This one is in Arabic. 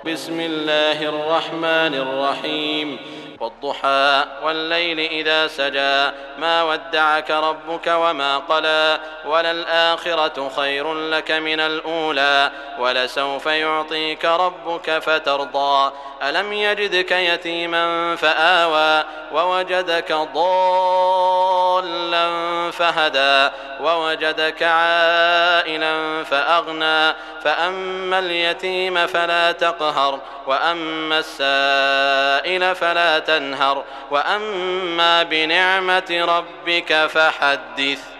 بسم الله الرحمن الرحيم. والضحى والليل إذا سجى ما ودعك ربك وما قلى وللآخرة خير لك من الأولى ولسوف يعطيك ربك فترضى ألم يجدك يتيما فآوى ووجدك ضالا فهدى ووجدك عائلا فأغنى فأما اليتيم فلا تقهر وأما السائل فلا تنهر وأما بنعمة ربك فحدث.